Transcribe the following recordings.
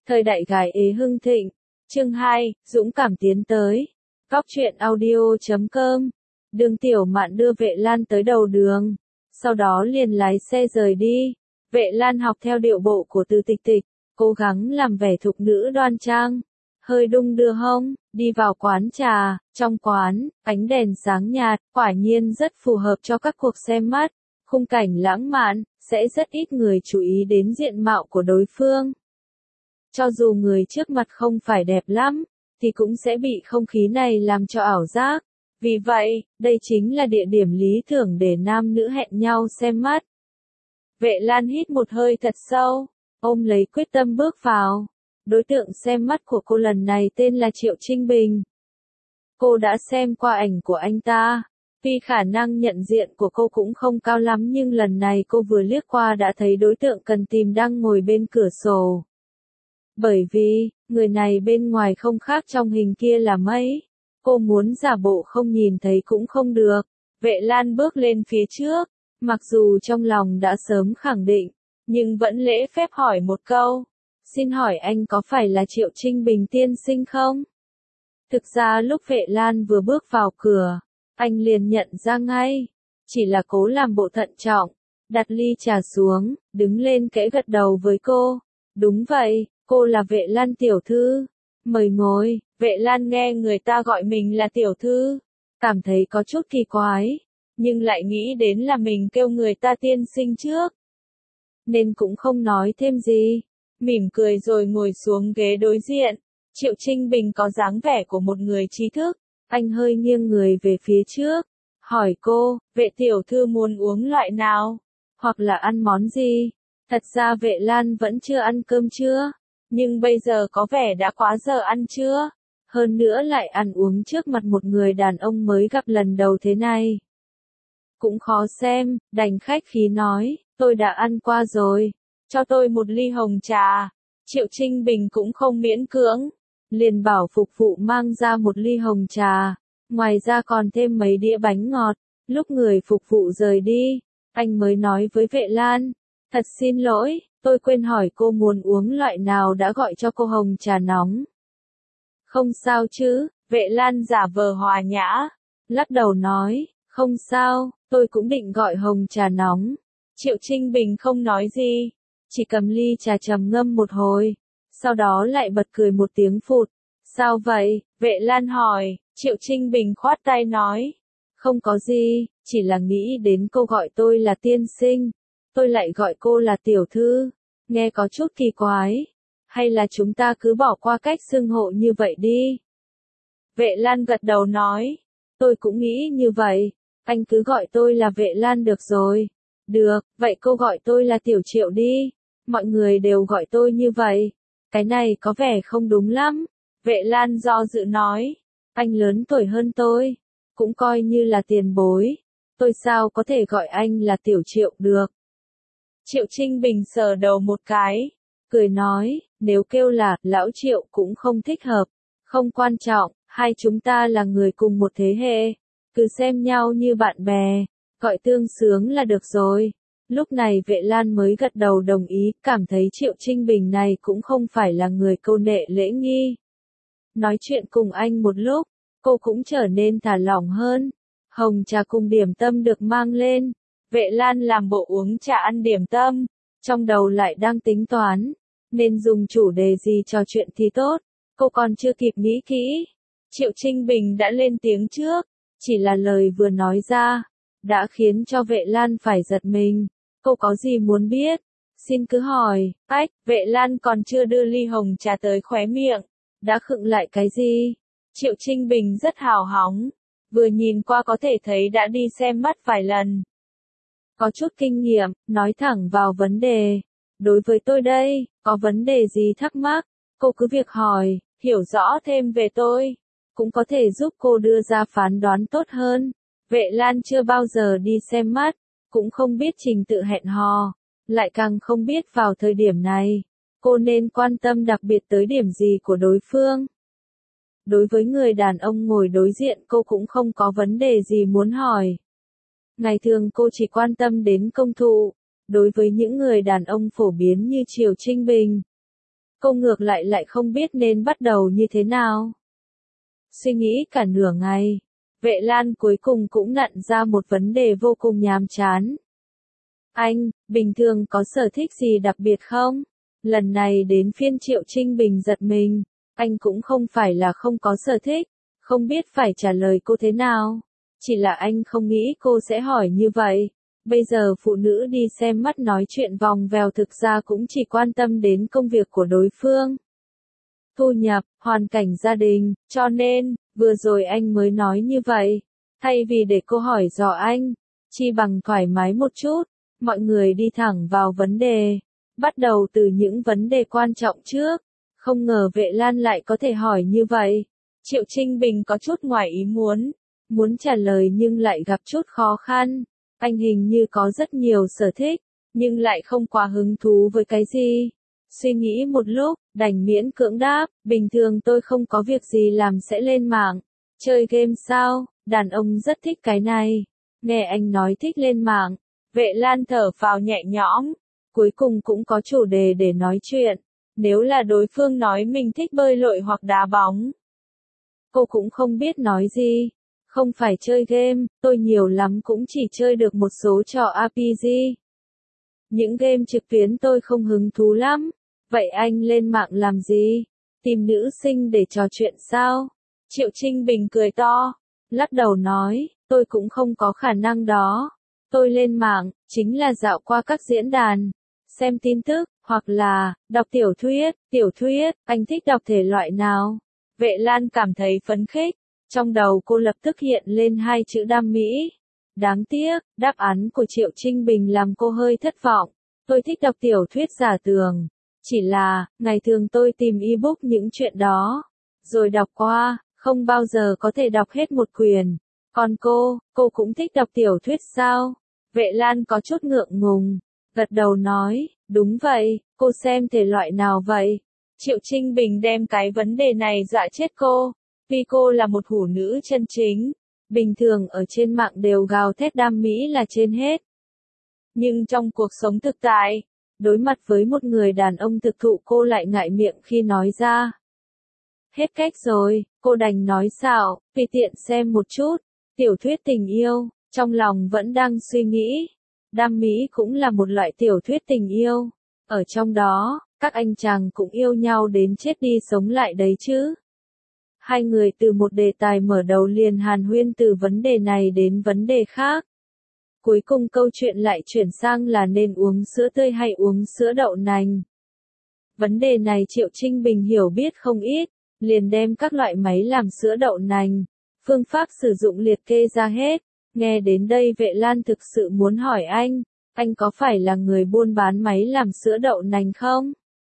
Thời đại gái ế hưng thịnh. Chương 2, dũng cảm tiến tới. Góc truyện audio.com. Đường Tiểu Mạn đưa Vệ Lan tới đầu đường, sau đó liền lái xe rời đi. Vệ Lan học theo điệu bộ của Từ Tịch Tịch, cố gắng làm vẻ thục nữ đoan trang, hơi đung đưa hông, đi vào quán trà. Trong quán, ánh đèn sáng nhạt, quả nhiên rất phù hợp cho các cuộc xem mắt. Khung cảnh lãng mạn, sẽ rất ít người chú ý đến diện mạo của đối phương. Cho dù người trước mặt không phải đẹp lắm, thì cũng sẽ bị không khí này làm cho ảo giác. Vì vậy, đây chính là địa điểm lý tưởng để nam nữ hẹn nhau xem mắt. Vệ Lan hít một hơi thật sâu, ôm lấy quyết tâm bước vào. Đối tượng xem mắt của cô lần này tên là Triệu Trinh Bình. Cô đã xem qua ảnh của anh ta. Tuy khả năng nhận diện của cô cũng không cao lắm nhưng lần này cô vừa liếc qua đã thấy đối tượng cần tìm đang ngồi bên cửa sổ. Bởi vì, người này bên ngoài không khác trong hình kia là mấy. Cô muốn giả bộ không nhìn thấy cũng không được. Vệ Lan bước lên phía trước, mặc dù trong lòng đã sớm khẳng định, nhưng vẫn lễ phép hỏi một câu. Xin hỏi anh có phải là Triệu Trinh Bình tiên sinh không? Thực ra lúc Vệ Lan vừa bước vào cửa, anh liền nhận ra ngay. Chỉ là cố làm bộ thận trọng, đặt ly trà xuống, đứng lên kẽ gật đầu với cô. Đúng vậy, cô là Vệ Lan tiểu thư. Mời ngồi. Vệ Lan nghe người ta gọi mình là tiểu thư, cảm thấy có chút kỳ quái, nhưng lại nghĩ đến là mình kêu người ta tiên sinh trước, nên cũng không nói thêm gì, mỉm cười rồi ngồi xuống ghế đối diện. Triệu Trinh Bình có dáng vẻ của một người trí thức, anh hơi nghiêng người về phía trước, hỏi cô, Vệ tiểu thư muốn uống loại nào, hoặc là ăn món gì? Thật ra Vệ Lan vẫn chưa ăn cơm trưa, nhưng bây giờ có vẻ đã quá giờ ăn trưa. Hơn nữa lại ăn uống trước mặt một người đàn ông mới gặp lần đầu thế này. Cũng khó xem, đành khách khí nói, tôi đã ăn qua rồi, cho tôi một ly hồng trà. Triệu Trinh Bình cũng không miễn cưỡng, liền bảo phục vụ mang ra một ly hồng trà, ngoài ra còn thêm mấy đĩa bánh ngọt. Lúc người phục vụ rời đi, anh mới nói với Vệ Lan, thật xin lỗi, tôi quên hỏi cô muốn uống loại nào đã gọi cho cô hồng trà nóng. Không sao chứ, Vệ Lan giả vờ hòa nhã, lắc đầu nói, không sao, tôi cũng định gọi hồng trà nóng. Triệu Trinh Bình không nói gì, chỉ cầm ly trà trầm ngâm một hồi, sau đó lại bật cười một tiếng phụt. Sao vậy? Vệ Lan hỏi. Triệu Trinh Bình khoát tay nói, không có gì, chỉ là nghĩ đến cô gọi tôi là tiên sinh, tôi lại gọi cô là tiểu thư, nghe có chút kỳ quái. Hay là chúng ta cứ bỏ qua cách xưng hộ như vậy đi. Vệ Lan gật đầu nói, tôi cũng nghĩ như vậy, anh cứ gọi tôi là Vệ Lan được rồi. Được, vậy cô gọi tôi là Tiểu Triệu đi, mọi người đều gọi tôi như vậy. Cái này có vẻ không đúng lắm. Vệ Lan do dự nói, anh lớn tuổi hơn tôi, cũng coi như là tiền bối, tôi sao có thể gọi anh là Tiểu Triệu được. Triệu Trinh Bình sờ đầu một cái, cười nói, nếu kêu là lão Triệu cũng không thích hợp, không quan trọng, hai chúng ta là người cùng một thế hệ, cứ xem nhau như bạn bè, gọi tương xứng là được rồi. Lúc này Vệ Lan mới gật đầu đồng ý, cảm thấy Triệu Trinh Bình này cũng không phải là người câu nệ lễ nghi. Nói chuyện cùng anh một lúc, cô cũng trở nên thả lỏng hơn. Hồng trà cùng điểm tâm được mang lên, Vệ Lan làm bộ uống trà ăn điểm tâm, trong đầu lại đang tính toán, nên dùng chủ đề gì trò chuyện thì tốt, cô còn chưa kịp nghĩ kỹ. Triệu Trinh Bình đã lên tiếng trước, chỉ là lời vừa nói ra, đã khiến cho Vệ Lan phải giật mình. Cô có gì muốn biết? Xin cứ hỏi. Ách, Vệ Lan còn chưa đưa ly hồng trà tới khóe miệng, đã khựng lại cái gì? Triệu Trinh Bình rất hào hóng, vừa nhìn qua có thể thấy đã đi xem mắt vài lần. Có chút kinh nghiệm, nói thẳng vào vấn đề. Đối với tôi đây, có vấn đề gì thắc mắc, cô cứ việc hỏi, hiểu rõ thêm về tôi, cũng có thể giúp cô đưa ra phán đoán tốt hơn. Vệ Lan chưa bao giờ đi xem mắt, cũng không biết trình tự hẹn hò, lại càng không biết vào thời điểm này, cô nên quan tâm đặc biệt tới điểm gì của đối phương. Đối với người đàn ông ngồi đối diện cô cũng không có vấn đề gì muốn hỏi. Ngày thường cô chỉ quan tâm đến công thụ, đối với những người đàn ông phổ biến như Triệu Trinh Bình. Cô ngược lại không biết nên bắt đầu như thế nào. Suy nghĩ cả nửa ngày, Vệ Lan cuối cùng cũng nặn ra một vấn đề vô cùng nhàm chán. Anh, bình thường có sở thích gì đặc biệt không? Lần này đến phiên Triệu Trinh Bình giật mình, anh cũng không phải là không có sở thích, không biết phải trả lời cô thế nào. Chỉ là anh không nghĩ cô sẽ hỏi như vậy. Bây giờ phụ nữ đi xem mắt nói chuyện vòng vèo thực ra cũng chỉ quan tâm đến công việc của đối phương. Thu nhập, hoàn cảnh gia đình, cho nên, vừa rồi anh mới nói như vậy. Thay vì để cô hỏi dò anh, chi bằng thoải mái một chút, mọi người đi thẳng vào vấn đề. Bắt đầu từ những vấn đề quan trọng trước. Không ngờ Vệ Lan lại có thể hỏi như vậy. Triệu Trinh Bình có chút ngoài ý muốn trả lời nhưng lại gặp chút khó khăn. Anh hình như có rất nhiều sở thích, nhưng lại không quá hứng thú với cái gì. Suy nghĩ một lúc, đành miễn cưỡng đáp, bình thường tôi không có việc gì làm sẽ lên mạng. Chơi game sao, đàn ông rất thích cái này. Nghe anh nói thích lên mạng, Vệ Lan thở phào nhẹ nhõm. Cuối cùng cũng có chủ đề để nói chuyện. Nếu là đối phương nói mình thích bơi lội hoặc đá bóng, cô cũng không biết nói gì. Không phải chơi game, tôi nhiều lắm cũng chỉ chơi được một số trò RPG. Những game trực tuyến tôi không hứng thú lắm. Vậy anh lên mạng làm gì? Tìm nữ sinh để trò chuyện sao? Triệu Trinh Bình cười to, lắc đầu nói, tôi cũng không có khả năng đó. Tôi lên mạng, chính là dạo qua các diễn đàn, xem tin tức, hoặc là, đọc tiểu thuyết, anh thích đọc thể loại nào? Vệ Lan cảm thấy phấn khích, trong đầu cô lập tức hiện lên hai chữ đam mỹ. Đáng tiếc, đáp án của Triệu Trinh Bình làm cô hơi thất vọng. Tôi thích đọc tiểu thuyết giả tưởng. Chỉ là, ngày thường tôi tìm ebook những chuyện đó, rồi đọc qua, không bao giờ có thể đọc hết một quyển. Còn cô cũng thích đọc tiểu thuyết sao? Vệ Lan có chút ngượng ngùng, gật đầu nói, đúng vậy, cô xem thể loại nào vậy? Triệu Trinh Bình đem cái vấn đề này dọa chết cô, vì cô là một hủ nữ chân chính. Bình thường ở trên mạng đều gào thét đam mỹ là trên hết. Nhưng trong cuộc sống thực tại, đối mặt với một người đàn ông thực thụ cô lại ngại miệng khi nói ra. Hết cách rồi, cô đành nói xạo, vì tiện xem một chút, tiểu thuyết tình yêu, trong lòng vẫn đang suy nghĩ. Đam mỹ cũng là một loại tiểu thuyết tình yêu. Ở trong đó, các anh chàng cũng yêu nhau đến chết đi sống lại đấy chứ. Hai người từ một đề tài mở đầu liền hàn huyên từ vấn đề này đến vấn đề khác. Cuối cùng câu chuyện lại chuyển sang là nên uống sữa tươi hay uống sữa đậu nành. Vấn đề này Triệu Trinh Bình hiểu biết không ít, liền đem các loại máy làm sữa đậu nành, phương pháp sử dụng liệt kê ra hết. Nghe đến đây Vệ Lan thực sự muốn hỏi anh có phải là người buôn bán máy làm sữa đậu nành không?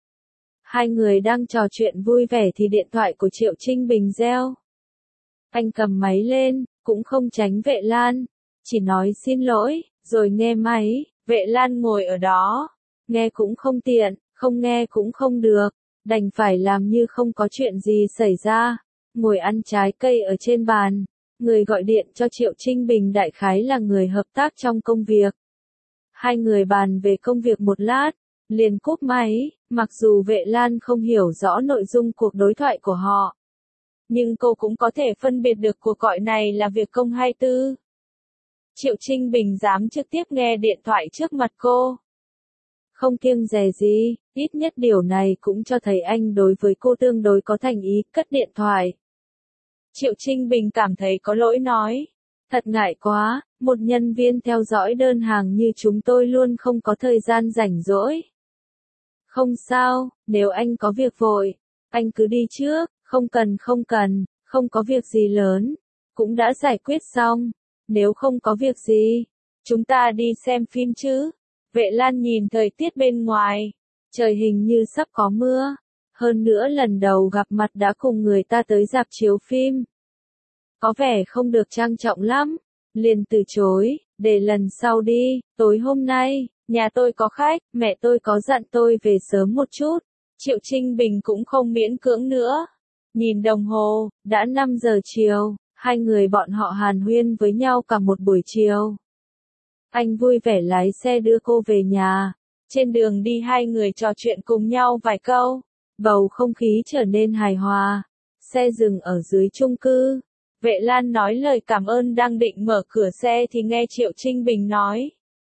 Hai người đang trò chuyện vui vẻ thì điện thoại của Triệu Trinh Bình reo. Anh cầm máy lên, cũng không tránh Vệ Lan, chỉ nói xin lỗi, rồi nghe máy. Vệ Lan ngồi ở đó, nghe cũng không tiện, không nghe cũng không được, đành phải làm như không có chuyện gì xảy ra, ngồi ăn trái cây ở trên bàn. Người gọi điện cho Triệu Trinh Bình đại khái là người hợp tác trong công việc. Hai người bàn về công việc một lát, liền cúp máy, mặc dù Vệ Lan không hiểu rõ nội dung cuộc đối thoại của họ. Nhưng cô cũng có thể phân biệt được cuộc gọi này là việc công hay tư. Triệu Trinh Bình dám trực tiếp nghe điện thoại trước mặt cô. Không kiêng dè gì, ít nhất điều này cũng cho thấy anh đối với cô tương đối có thành ý, cất điện thoại. Triệu Trinh Bình cảm thấy có lỗi nói. Thật ngại quá, một nhân viên theo dõi đơn hàng như chúng tôi luôn không có thời gian rảnh rỗi. Không sao, nếu anh có việc vội, anh cứ đi trước, không cần, không có việc gì lớn, cũng đã giải quyết xong. Nếu không có việc gì, chúng ta đi xem phim chứ. Vệ Lan nhìn thời tiết bên ngoài, trời hình như sắp có mưa. Hơn nữa lần đầu gặp mặt đã cùng người ta tới rạp chiếu phim. Có vẻ không được trang trọng lắm, liền từ chối, để lần sau đi, tối hôm nay, nhà tôi có khách, mẹ tôi có dặn tôi về sớm một chút. Triệu Trinh Bình cũng không miễn cưỡng nữa. Nhìn đồng hồ, đã 5 giờ chiều, hai người bọn họ hàn huyên với nhau cả một buổi chiều. Anh vui vẻ lái xe đưa cô về nhà. Trên đường đi hai người trò chuyện cùng nhau vài câu. Bầu không khí trở nên hài hòa. Xe dừng ở dưới chung cư. Vệ Lan nói lời cảm ơn đang định mở cửa xe thì nghe Triệu Trinh Bình nói.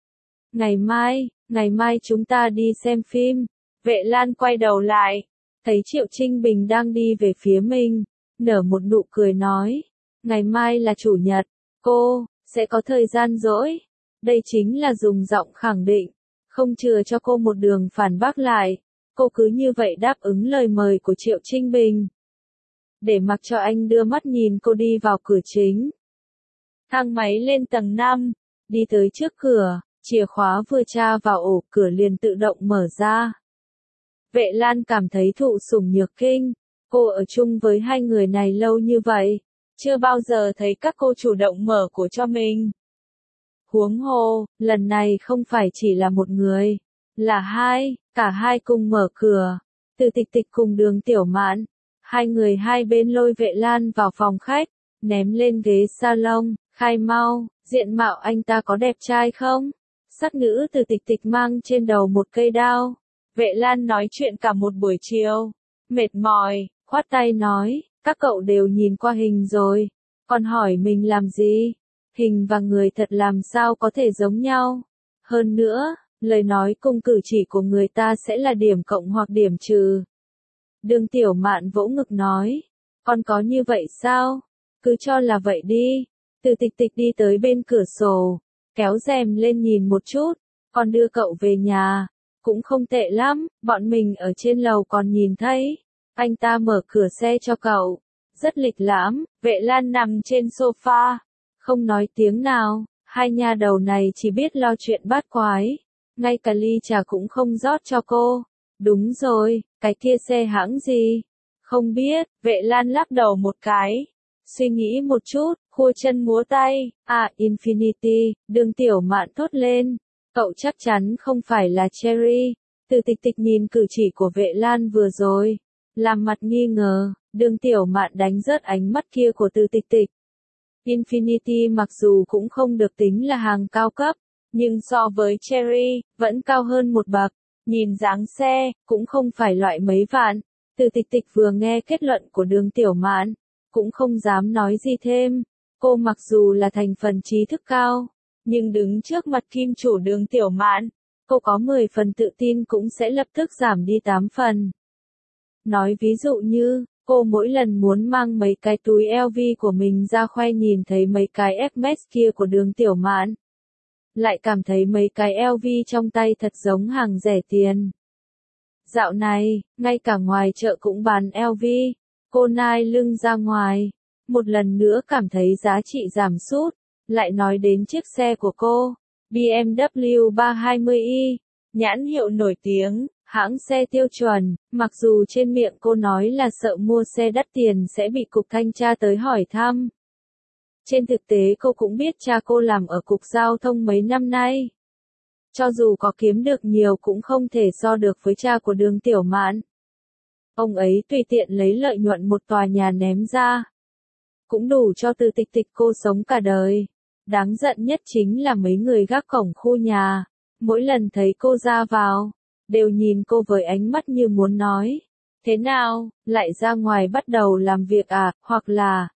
Ngày mai chúng ta đi xem phim. Vệ Lan quay đầu lại, thấy Triệu Trinh Bình đang đi về phía mình, nở một nụ cười nói. Ngày mai là chủ nhật, cô sẽ có thời gian rỗi. Đây chính là dùng giọng khẳng định, không chừa cho cô một đường phản bác lại. Cô cứ như vậy đáp ứng lời mời của Triệu Trinh Bình. Để mặc cho anh đưa mắt nhìn cô đi vào cửa chính. Thang máy lên tầng 5, đi tới trước cửa, chìa khóa vừa tra vào ổ cửa liền tự động mở ra. Vệ Lan cảm thấy thụ sủng nhược kinh, cô ở chung với hai người này lâu như vậy, chưa bao giờ thấy các cô chủ động mở của cho mình. Huống hồ, lần này không phải chỉ là một người, là hai, cả hai cùng mở cửa. Từ Tịch Tịch cùng Đường Tiểu Mạn, hai người hai bên lôi Vệ Lan vào phòng khách, ném lên ghế salon, khai mau, diện mạo anh ta có đẹp trai không? Sắc nữ Từ Tịch Tịch mang trên đầu một cây đao. Vệ Lan nói chuyện cả một buổi chiều, mệt mỏi, khoát tay nói, các cậu đều nhìn qua hình rồi, còn hỏi mình làm gì? Hình và người thật làm sao có thể giống nhau? Hơn nữa, lời nói cùng cử chỉ của người ta sẽ là điểm cộng hoặc điểm trừ. Đường Tiểu Mạn vỗ ngực nói, con có như vậy sao? Cứ cho là vậy đi. Từ Tịch Tịch đi tới bên cửa sổ, kéo rèm lên nhìn một chút, con đưa cậu về nhà, cũng không tệ lắm, bọn mình ở trên lầu còn nhìn thấy. Anh ta mở cửa xe cho cậu, rất lịch lãm. Vệ Lan nằm trên sofa, không nói tiếng nào, hai nha đầu này chỉ biết lo chuyện bát quái, ngay cả ly trà cũng không rót cho cô. Đúng rồi, cái kia xe hãng gì? Không biết. Vệ Lan lắc đầu một cái, suy nghĩ một chút, khua chân múa tay. À, Infinity. Đường Tiểu Mạn thốt lên, cậu chắc chắn không phải là Cherry. Từ Tịch Tịch nhìn cử chỉ của Vệ Lan vừa rồi, làm mặt nghi ngờ. Đường Tiểu Mạn đánh rớt ánh mắt kia của Từ Tịch Tịch. Infinity mặc dù cũng không được tính là hàng cao cấp, nhưng so với Cherry, vẫn cao hơn một bậc. Nhìn dáng xe, cũng không phải loại mấy vạn. Từ Tịch Tịch vừa nghe kết luận của Đường Tiểu Mạn, cũng không dám nói gì thêm. Cô mặc dù là thành phần trí thức cao, nhưng đứng trước mặt kim chủ Đường Tiểu Mạn, cô có 10 phần tự tin cũng sẽ lập tức giảm đi 8 phần. Nói ví dụ như, cô mỗi lần muốn mang mấy cái túi LV của mình ra khoe nhìn thấy mấy cái Hermes kia của Đường Tiểu Mạn, lại cảm thấy mấy cái LV trong tay thật giống hàng rẻ tiền. Dạo này, ngay cả ngoài chợ cũng bán LV, cô nai lưng ra ngoài, một lần nữa cảm thấy giá trị giảm sút, lại nói đến chiếc xe của cô, BMW 320i, nhãn hiệu nổi tiếng, hãng xe tiêu chuẩn, mặc dù trên miệng cô nói là sợ mua xe đắt tiền sẽ bị cục thanh tra tới hỏi thăm. Trên thực tế cô cũng biết cha cô làm ở cục giao thông mấy năm nay. Cho dù có kiếm được nhiều cũng không thể so được với cha của Đường Tiểu Mạn. Ông ấy tùy tiện lấy lợi nhuận một tòa nhà ném ra, cũng đủ cho Từ Tịch Tịch cô sống cả đời. Đáng giận nhất chính là mấy người gác cổng khu nhà, mỗi lần thấy cô ra vào, đều nhìn cô với ánh mắt như muốn nói, thế nào, lại ra ngoài bắt đầu làm việc à, hoặc là,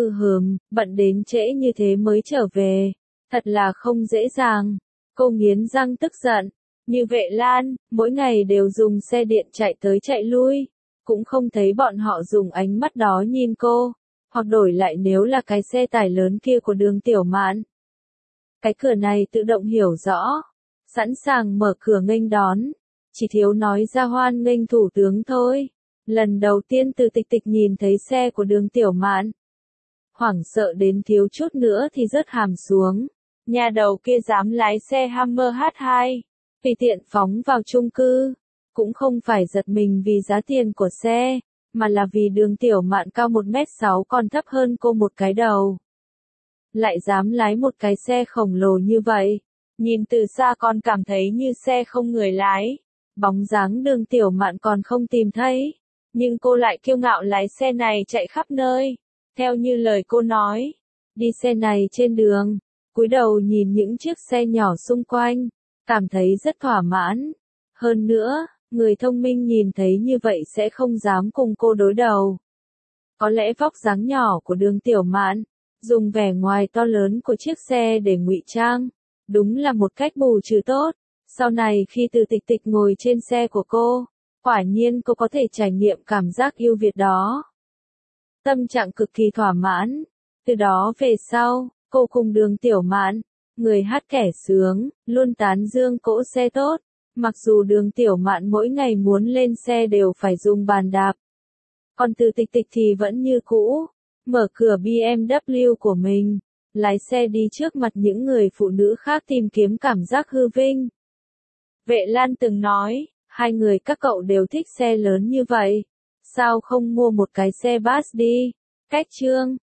bận đến trễ như thế mới trở về, thật là không dễ dàng. Cô nghiến răng tức giận, như Vệ Lan, mỗi ngày đều dùng xe điện chạy tới chạy lui, cũng không thấy bọn họ dùng ánh mắt đó nhìn cô, hoặc đổi lại nếu là cái xe tải lớn kia của Đường Tiểu Mạn. Cái cửa này tự động hiểu rõ, sẵn sàng mở cửa nghênh đón, chỉ thiếu nói ra hoan nghênh thủ tướng thôi. Lần đầu tiên Từ Tịch Tịch nhìn thấy xe của Đường Tiểu Mạn, hoảng sợ đến thiếu chút nữa thì rớt hàm xuống. Nhà đầu kia dám lái xe Hummer H2, tùy tiện phóng vào chung cư, cũng không phải giật mình vì giá tiền của xe, mà là vì Đường Tiểu Mạn cao 1m6 còn thấp hơn cô một cái đầu. Lại dám lái một cái xe khổng lồ như vậy, nhìn từ xa còn cảm thấy như xe không người lái. Bóng dáng Đường Tiểu Mạn còn không tìm thấy, nhưng cô lại kiêu ngạo lái xe này chạy khắp nơi, theo như lời cô nói. Đi xe này trên đường, cúi đầu nhìn những chiếc xe nhỏ xung quanh, cảm thấy rất thỏa mãn. Hơn nữa, Người thông minh nhìn thấy như vậy sẽ không dám cùng cô đối đầu. Có lẽ vóc dáng nhỏ của Đường Tiểu Mạn, dùng vẻ ngoài to lớn của chiếc xe để ngụy trang, đúng là một cách bù trừ tốt. Sau này khi Từ Tịch Tịch ngồi trên xe của cô, quả nhiên cô có thể trải nghiệm cảm giác yêu Việt đó. Tâm trạng cực kỳ thỏa mãn. Từ đó về sau, cô cùng Đường Tiểu Mạn, người hát kẻ sướng, luôn tán dương cỗ xe tốt. Mặc dù Đường Tiểu Mạn mỗi ngày muốn lên xe đều phải dùng bàn đạp. Còn Từ Tịch Tịch thì vẫn như cũ, mở cửa BMW của mình, lái xe đi trước mặt những người phụ nữ khác tìm kiếm cảm giác hư vinh. Vệ Lan từng nói, hai người các cậu đều thích xe lớn như vậy. Sao không mua một cái xe bus đi? Cách chương